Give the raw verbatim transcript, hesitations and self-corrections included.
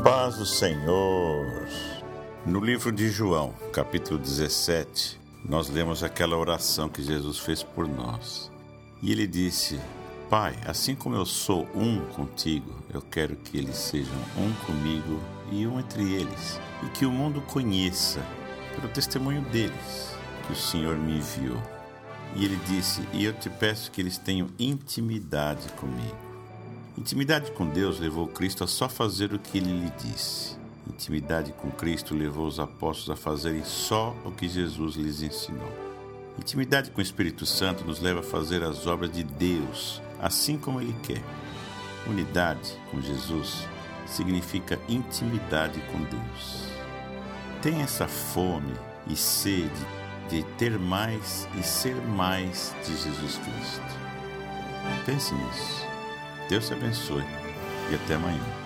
paz do Senhor. No livro de João, capítulo dezessete, nós lemos aquela oração que Jesus fez por nós. E ele disse: Pai, assim como eu sou um contigo, eu quero que eles sejam um comigo e um entre eles, e que o mundo conheça, pelo testemunho deles, que o Senhor me enviou. E ele disse: E eu te peço que eles tenham intimidade comigo. Intimidade com Deus levou Cristo a só fazer o que Ele lhe disse. Intimidade com Cristo levou os apóstolos a fazerem só o que Jesus lhes ensinou. Intimidade com o Espírito Santo nos leva a fazer as obras de Deus, assim como Ele quer. Unidade com Jesus significa intimidade com Deus. Tenha essa fome e sede de ter mais e ser mais de Jesus Cristo. Pense nisso. Deus te abençoe e até amanhã.